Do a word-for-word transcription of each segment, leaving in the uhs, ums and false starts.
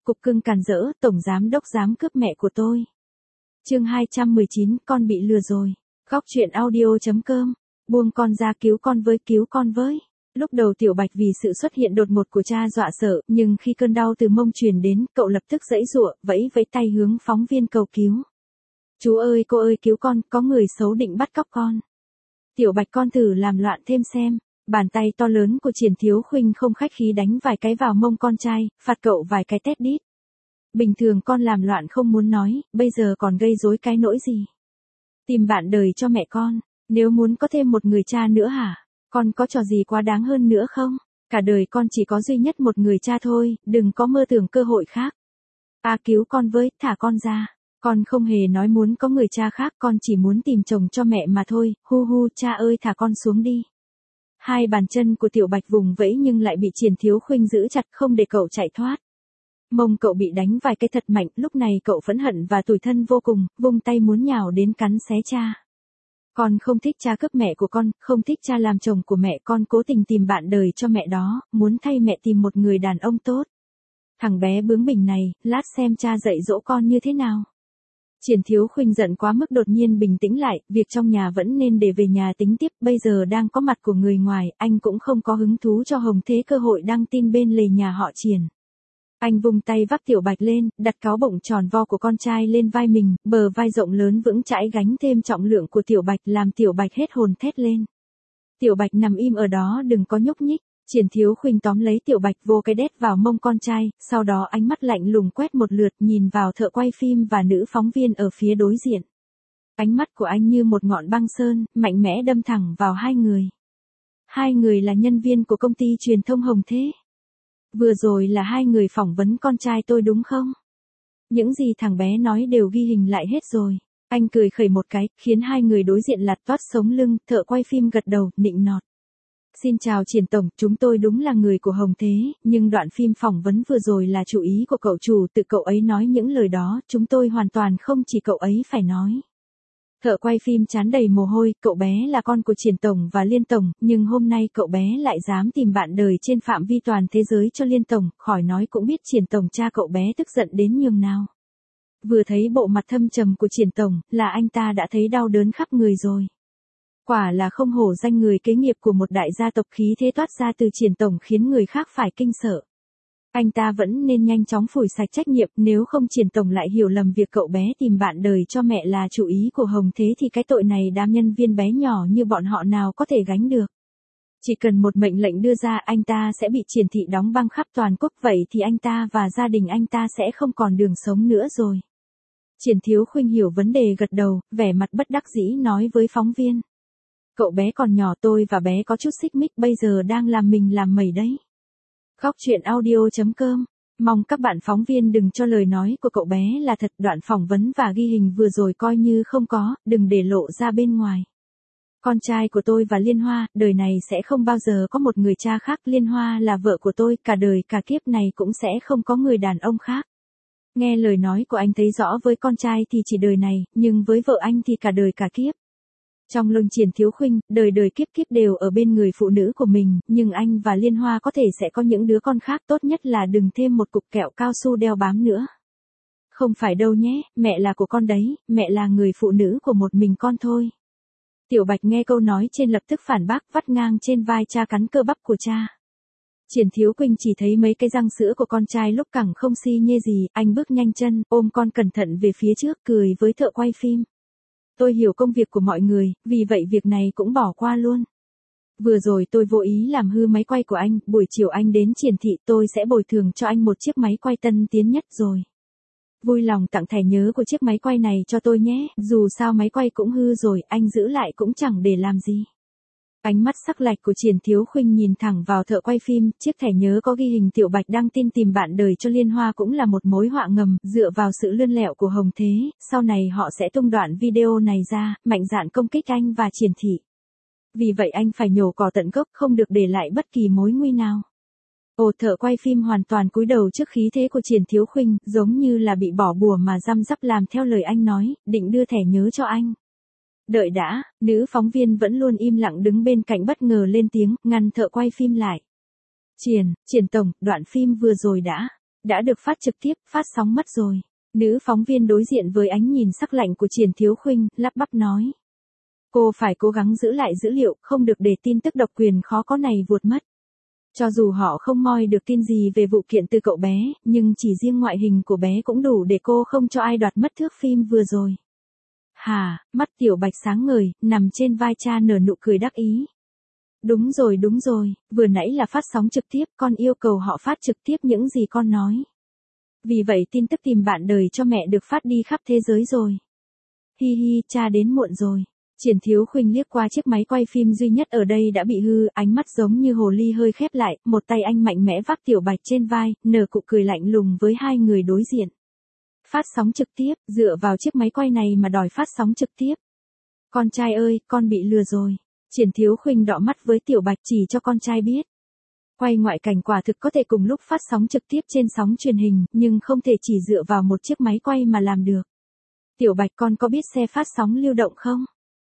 cục cưng càn rỡ, tổng giám đốc dám cướp mẹ của tôi. Chương hai trăm mười chín, con bị lừa rồi. Góc truyện audio chấm com. Buông con ra, cứu con với, cứu con với. Lúc đầu Tiểu Bạch vì sự xuất hiện đột ngột của cha dọa sợ, nhưng khi cơn đau từ mông truyền đến, cậu lập tức giãy giụa, vẫy vẫy tay hướng phóng viên cầu cứu. Chú ơi, cô ơi, cứu con, có người xấu định bắt cóc con. Tiểu Bạch, con thử làm loạn thêm xem. Bàn tay to lớn của Triển Thiếu Khuynh không khách khí đánh vài cái vào mông con trai, phạt cậu vài cái tét đít. Bình thường con làm loạn không muốn nói, bây giờ còn gây rối cái nỗi gì? Tìm bạn đời cho mẹ con, nếu muốn có thêm một người cha nữa hả? Con có trò gì quá đáng hơn nữa không? Cả đời con chỉ có duy nhất một người cha thôi, đừng có mơ tưởng cơ hội khác. À, cứu con với, thả con ra. Con không hề nói muốn có người cha khác, con chỉ muốn tìm chồng cho mẹ mà thôi, hu hu, cha ơi thả con xuống đi. Hai bàn chân của Tiểu Bạch vùng vẫy nhưng lại bị Triển Thiếu Khuynh giữ chặt không để cậu chạy thoát. Mông cậu bị đánh vài cái thật mạnh, lúc này cậu phẫn hận và tủi thân vô cùng, vung tay muốn nhào đến cắn xé cha. Con không thích cha cướp mẹ của con, không thích cha làm chồng của mẹ, con cố tình tìm bạn đời cho mẹ đó, muốn thay mẹ tìm một người đàn ông tốt. Thằng bé bướng bỉnh này, lát xem cha dạy dỗ con như thế nào. Triển Thiếu Khuynh giận quá mức đột nhiên bình tĩnh lại, việc trong nhà vẫn nên để về nhà tính tiếp, bây giờ đang có mặt của người ngoài, anh cũng không có hứng thú cho Hồng Thế cơ hội đăng tin bên lề nhà họ Triển. Anh vung tay vác Tiểu Bạch lên, đặt cáo bụng tròn vo của con trai lên vai mình, bờ vai rộng lớn vững chãi gánh thêm trọng lượng của Tiểu Bạch làm Tiểu Bạch hết hồn thét lên. Tiểu Bạch nằm im ở đó đừng có nhúc nhích. Triển Thiếu Khuynh tóm lấy Tiểu Bạch vô cái đét vào mông con trai, sau đó ánh mắt lạnh lùng quét một lượt nhìn vào thợ quay phim và nữ phóng viên ở phía đối diện. Ánh mắt của anh như một ngọn băng sơn, mạnh mẽ đâm thẳng vào hai người. Hai người là nhân viên của công ty truyền thông Hồng Thế. Vừa rồi là hai người phỏng vấn con trai tôi đúng không? Những gì thằng bé nói đều ghi hình lại hết rồi. Anh cười khẩy một cái, khiến hai người đối diện lạt toát sống lưng, thợ quay phim gật đầu, nịnh nọt. Xin chào Triển Tổng, chúng tôi đúng là người của Hồng Thế, nhưng đoạn phim phỏng vấn vừa rồi là chủ ý của cậu chủ, tự cậu ấy nói những lời đó, chúng tôi hoàn toàn không chỉ cậu ấy phải nói. Thợ quay phim trán đầy mồ hôi, cậu bé là con của Triển Tổng và Liên Tổng, nhưng hôm nay cậu bé lại dám tìm bạn đời trên phạm vi toàn thế giới cho Liên Tổng, khỏi nói cũng biết Triển Tổng cha cậu bé tức giận đến nhường nào. Vừa thấy bộ mặt thâm trầm của Triển Tổng, là anh ta đã thấy đau đớn khắp người rồi. Quả là không hổ danh người kế nghiệp của một đại gia tộc, khí thế toát ra từ Triển Tổng khiến người khác phải kinh sợ. Anh ta vẫn nên nhanh chóng phủi sạch trách nhiệm, nếu không Triển Tổng lại hiểu lầm việc cậu bé tìm bạn đời cho mẹ là chủ ý của Hồng Thế thì cái tội này đám nhân viên bé nhỏ như bọn họ nào có thể gánh được. Chỉ cần một mệnh lệnh đưa ra anh ta sẽ bị Triển thị đóng băng khắp toàn quốc, vậy thì anh ta và gia đình anh ta sẽ không còn đường sống nữa rồi. Triển Thiếu Khuynh hiểu vấn đề gật đầu, vẻ mặt bất đắc dĩ nói với phóng viên. Cậu bé còn nhỏ, tôi và bé có chút xích mích, bây giờ đang làm mình làm mẩy đấy. Góc truyện audio chấm com. Mong các bạn phóng viên đừng cho lời nói của cậu bé là thật, đoạn phỏng vấn và ghi hình vừa rồi coi như không có, đừng để lộ ra bên ngoài. Con trai của tôi và Liên Hoa, đời này sẽ không bao giờ có một người cha khác, Liên Hoa là vợ của tôi, cả đời cả kiếp này cũng sẽ không có người đàn ông khác. Nghe lời nói của anh thấy rõ, với con trai thì chỉ đời này, nhưng với vợ anh thì cả đời cả kiếp. Trong lòng Triển Thiếu Khuynh, đời đời kiếp kiếp đều ở bên người phụ nữ của mình, nhưng anh và Liên Hoa có thể sẽ có những đứa con khác, tốt nhất là đừng thêm một cục kẹo cao su đeo bám nữa. Không phải đâu nhé, mẹ là của con đấy, mẹ là người phụ nữ của một mình con thôi. Tiểu Bạch nghe câu nói trên lập tức phản bác, vắt ngang trên vai cha cắn cơ bắp của cha. Triển Thiếu Khuynh chỉ thấy mấy cái răng sữa của con trai lúc cẳng không si nhê gì, anh bước nhanh chân, ôm con cẩn thận về phía trước, cười với thợ quay phim. Tôi hiểu công việc của mọi người, vì vậy việc này cũng bỏ qua luôn. Vừa rồi tôi vô ý làm hư máy quay của anh, buổi chiều anh đến Triển thị tôi sẽ bồi thường cho anh một chiếc máy quay tân tiến nhất rồi. Vui lòng tặng thẻ nhớ của chiếc máy quay này cho tôi nhé, dù sao máy quay cũng hư rồi, anh giữ lại cũng chẳng để làm gì. Ánh mắt sắc lạnh của Triển Thiếu Khuynh nhìn thẳng vào thợ quay phim, chiếc thẻ nhớ có ghi hình Tiểu Bạch đăng tin tìm bạn đời cho Liên Hoa cũng là một mối họa ngầm, dựa vào sự lươn lẹo của Hồng Thế, sau này họ sẽ tung đoạn video này ra, mạnh dạn công kích anh và Triển thị. Vì vậy anh phải nhổ cỏ tận gốc, không được để lại bất kỳ mối nguy nào. Ồ, thợ quay phim hoàn toàn cúi đầu trước khí thế của Triển Thiếu Khuynh, giống như là bị bỏ bùa mà răm rắp làm theo lời anh nói, định đưa thẻ nhớ cho anh. Đợi đã, nữ phóng viên vẫn luôn im lặng đứng bên cạnh bất ngờ lên tiếng, ngăn thợ quay phim lại. Triển, Triển Tổng, đoạn phim vừa rồi đã. Đã được phát trực tiếp, phát sóng mất rồi. Nữ phóng viên đối diện với ánh nhìn sắc lạnh của Triển Thiếu Khuynh, lắp bắp nói. Cô phải cố gắng giữ lại dữ liệu, không được để tin tức độc quyền khó có này vụt mất. Cho dù họ không moi được tin gì về vụ kiện từ cậu bé, nhưng chỉ riêng ngoại hình của bé cũng đủ để cô không cho ai đoạt mất thước phim vừa rồi. Hà, mắt Tiểu Bạch sáng ngời, nằm trên vai cha nở nụ cười đắc ý. Đúng rồi đúng rồi, vừa nãy là phát sóng trực tiếp, con yêu cầu họ phát trực tiếp những gì con nói. Vì vậy tin tức tìm bạn đời cho mẹ được phát đi khắp thế giới rồi. Hi hi, cha đến muộn rồi. Triển Thiếu Khuynh liếc qua chiếc máy quay phim duy nhất ở đây đã bị hư, ánh mắt giống như hồ ly hơi khép lại, một tay anh mạnh mẽ vác Tiểu Bạch trên vai, nở nụ cười lạnh lùng với hai người đối diện. Phát sóng trực tiếp, dựa vào chiếc máy quay này mà đòi phát sóng trực tiếp. Con trai ơi, con bị lừa rồi. Triển Thiếu Khuynh đọ mắt với Tiểu Bạch chỉ cho con trai biết. Quay ngoại cảnh quả thực có thể cùng lúc phát sóng trực tiếp trên sóng truyền hình, nhưng không thể chỉ dựa vào một chiếc máy quay mà làm được. Tiểu Bạch con có biết xe phát sóng lưu động không?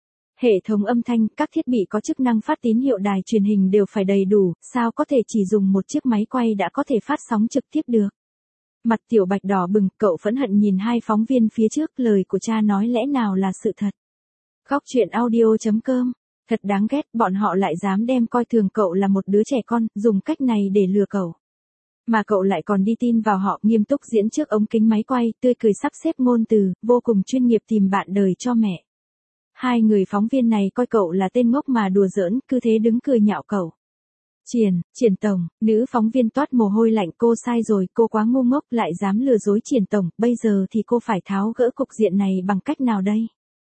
Hệ thống âm thanh, các thiết bị có chức năng phát tín hiệu đài truyền hình đều phải đầy đủ, sao có thể chỉ dùng một chiếc máy quay đã có thể phát sóng trực tiếp được. Mặt Tiểu Bạch đỏ bừng, cậu phẫn hận nhìn hai phóng viên phía trước, lời của cha nói lẽ nào là sự thật. Góc truyện audio chấm com. Thật đáng ghét, bọn họ lại dám đem coi thường cậu là một đứa trẻ con, dùng cách này để lừa cậu. Mà cậu lại còn đi tin vào họ, nghiêm túc diễn trước ống kính máy quay, tươi cười sắp xếp ngôn từ, vô cùng chuyên nghiệp tìm bạn đời cho mẹ. Hai người phóng viên này coi cậu là tên ngốc mà đùa giỡn, cứ thế đứng cười nhạo cậu. Triển, Triển Tổng, nữ phóng viên toát mồ hôi lạnh, cô sai rồi, cô quá ngu ngốc lại dám lừa dối Triển Tổng, bây giờ thì cô phải tháo gỡ cục diện này bằng cách nào đây?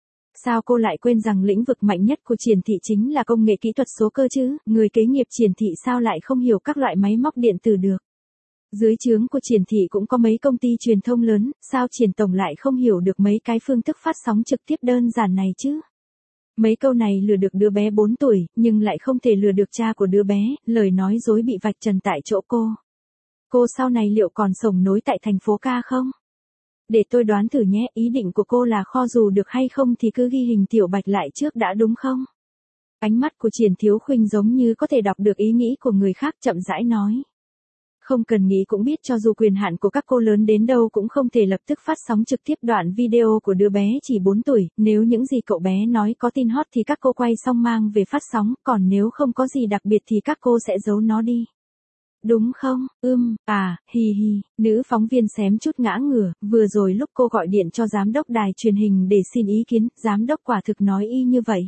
Sao cô lại quên rằng lĩnh vực mạnh nhất của Triển thị chính là công nghệ kỹ thuật số cơ chứ, người kế nghiệp Triển thị sao lại không hiểu các loại máy móc điện tử được? Dưới trướng của Triển thị cũng có mấy công ty truyền thông lớn, sao Triển Tổng lại không hiểu được mấy cái phương thức phát sóng trực tiếp đơn giản này chứ? Mấy câu này lừa được đứa bé bốn tuổi, nhưng lại không thể lừa được cha của đứa bé, lời nói dối bị vạch trần tại chỗ cô. Cô sau này liệu còn sống nối tại thành phố ca không? Để tôi đoán thử nhé, ý định của cô là kho dù được hay không thì cứ ghi hình Tiểu Bạch lại trước đã đúng không? Ánh mắt của Triển Thiếu Khuynh giống như có thể đọc được ý nghĩ của người khác, chậm rãi nói. Không cần nghĩ cũng biết cho dù quyền hạn của các cô lớn đến đâu cũng không thể lập tức phát sóng trực tiếp đoạn video của đứa bé chỉ bốn tuổi, nếu những gì cậu bé nói có tin hot thì các cô quay xong mang về phát sóng, còn nếu không có gì đặc biệt thì các cô sẽ giấu nó đi. Đúng không, ưm, à, hì hì, nữ phóng viên xém chút ngã ngửa, vừa rồi lúc cô gọi điện cho giám đốc đài truyền hình để xin ý kiến, giám đốc quả thực nói y như vậy.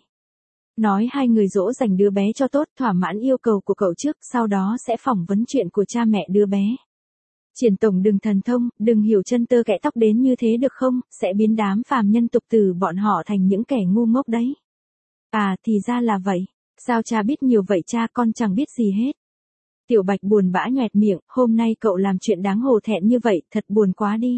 Nói hai người dỗ dành đứa bé cho tốt, thỏa mãn yêu cầu của cậu trước, sau đó sẽ phỏng vấn chuyện của cha mẹ đứa bé. Triển Tổng đừng thần thông, đừng hiểu chân tơ kẽ tóc đến như thế được không, sẽ biến đám phàm nhân tục tử bọn họ thành những kẻ ngu ngốc đấy. À, thì ra là vậy. Sao cha biết nhiều vậy cha, con chẳng biết gì hết. Tiểu Bạch buồn bã nhoẻt miệng, hôm nay cậu làm chuyện đáng hổ thẹn như vậy, thật buồn quá đi.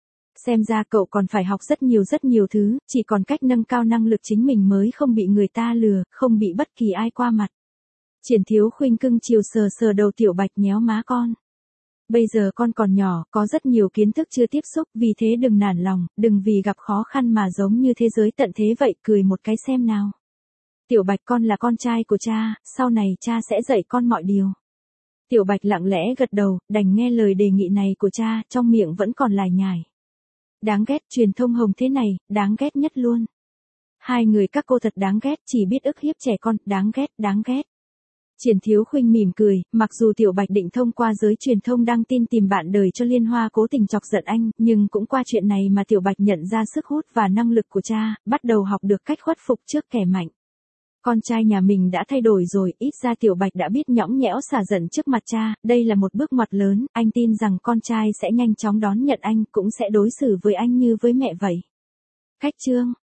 Xem ra cậu còn phải học rất nhiều rất nhiều thứ, chỉ còn cách nâng cao năng lực chính mình mới không bị người ta lừa, không bị bất kỳ ai qua mặt. Triển Thiếu Khuynh cưng chiều sờ sờ đầu Tiểu Bạch, nhéo má con. Bây giờ con còn nhỏ, có rất nhiều kiến thức chưa tiếp xúc, vì thế đừng nản lòng, đừng vì gặp khó khăn mà giống như thế giới tận thế vậy, cười một cái xem nào. Tiểu Bạch, con là con trai của cha, sau này cha sẽ dạy con mọi điều. Tiểu Bạch lặng lẽ gật đầu, đành nghe lời đề nghị này của cha, trong miệng vẫn còn lải nhải. Đáng ghét, truyền thông hồng thế này, đáng ghét nhất luôn. Hai người các cô thật đáng ghét, chỉ biết ức hiếp trẻ con, đáng ghét, đáng ghét. Triển Thiếu Khuynh mỉm cười, mặc dù Tiểu Bạch định thông qua giới truyền thông đăng tin tìm bạn đời cho Liên Hoa cố tình chọc giận anh, nhưng cũng qua chuyện này mà Tiểu Bạch nhận ra sức hút và năng lực của cha, bắt đầu học được cách khuất phục trước kẻ mạnh. Con trai nhà mình đã thay đổi rồi, ít ra Tiểu Bạch đã biết nhõng nhẽo xả giận trước mặt cha, đây là một bước ngoặt lớn, anh tin rằng con trai sẽ nhanh chóng đón nhận anh, cũng sẽ đối xử với anh như với mẹ vậy. Khách chương